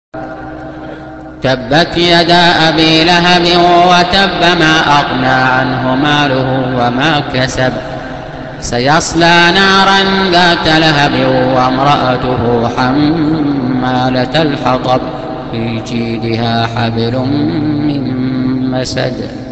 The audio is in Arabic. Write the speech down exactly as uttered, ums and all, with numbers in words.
تبت يدا أبي لهب وتب ما أغنى عنه ماله وما كسب سيصلى نارا ذات لهب وامرأته حمالة الحطب في جيدها حبل من مسد.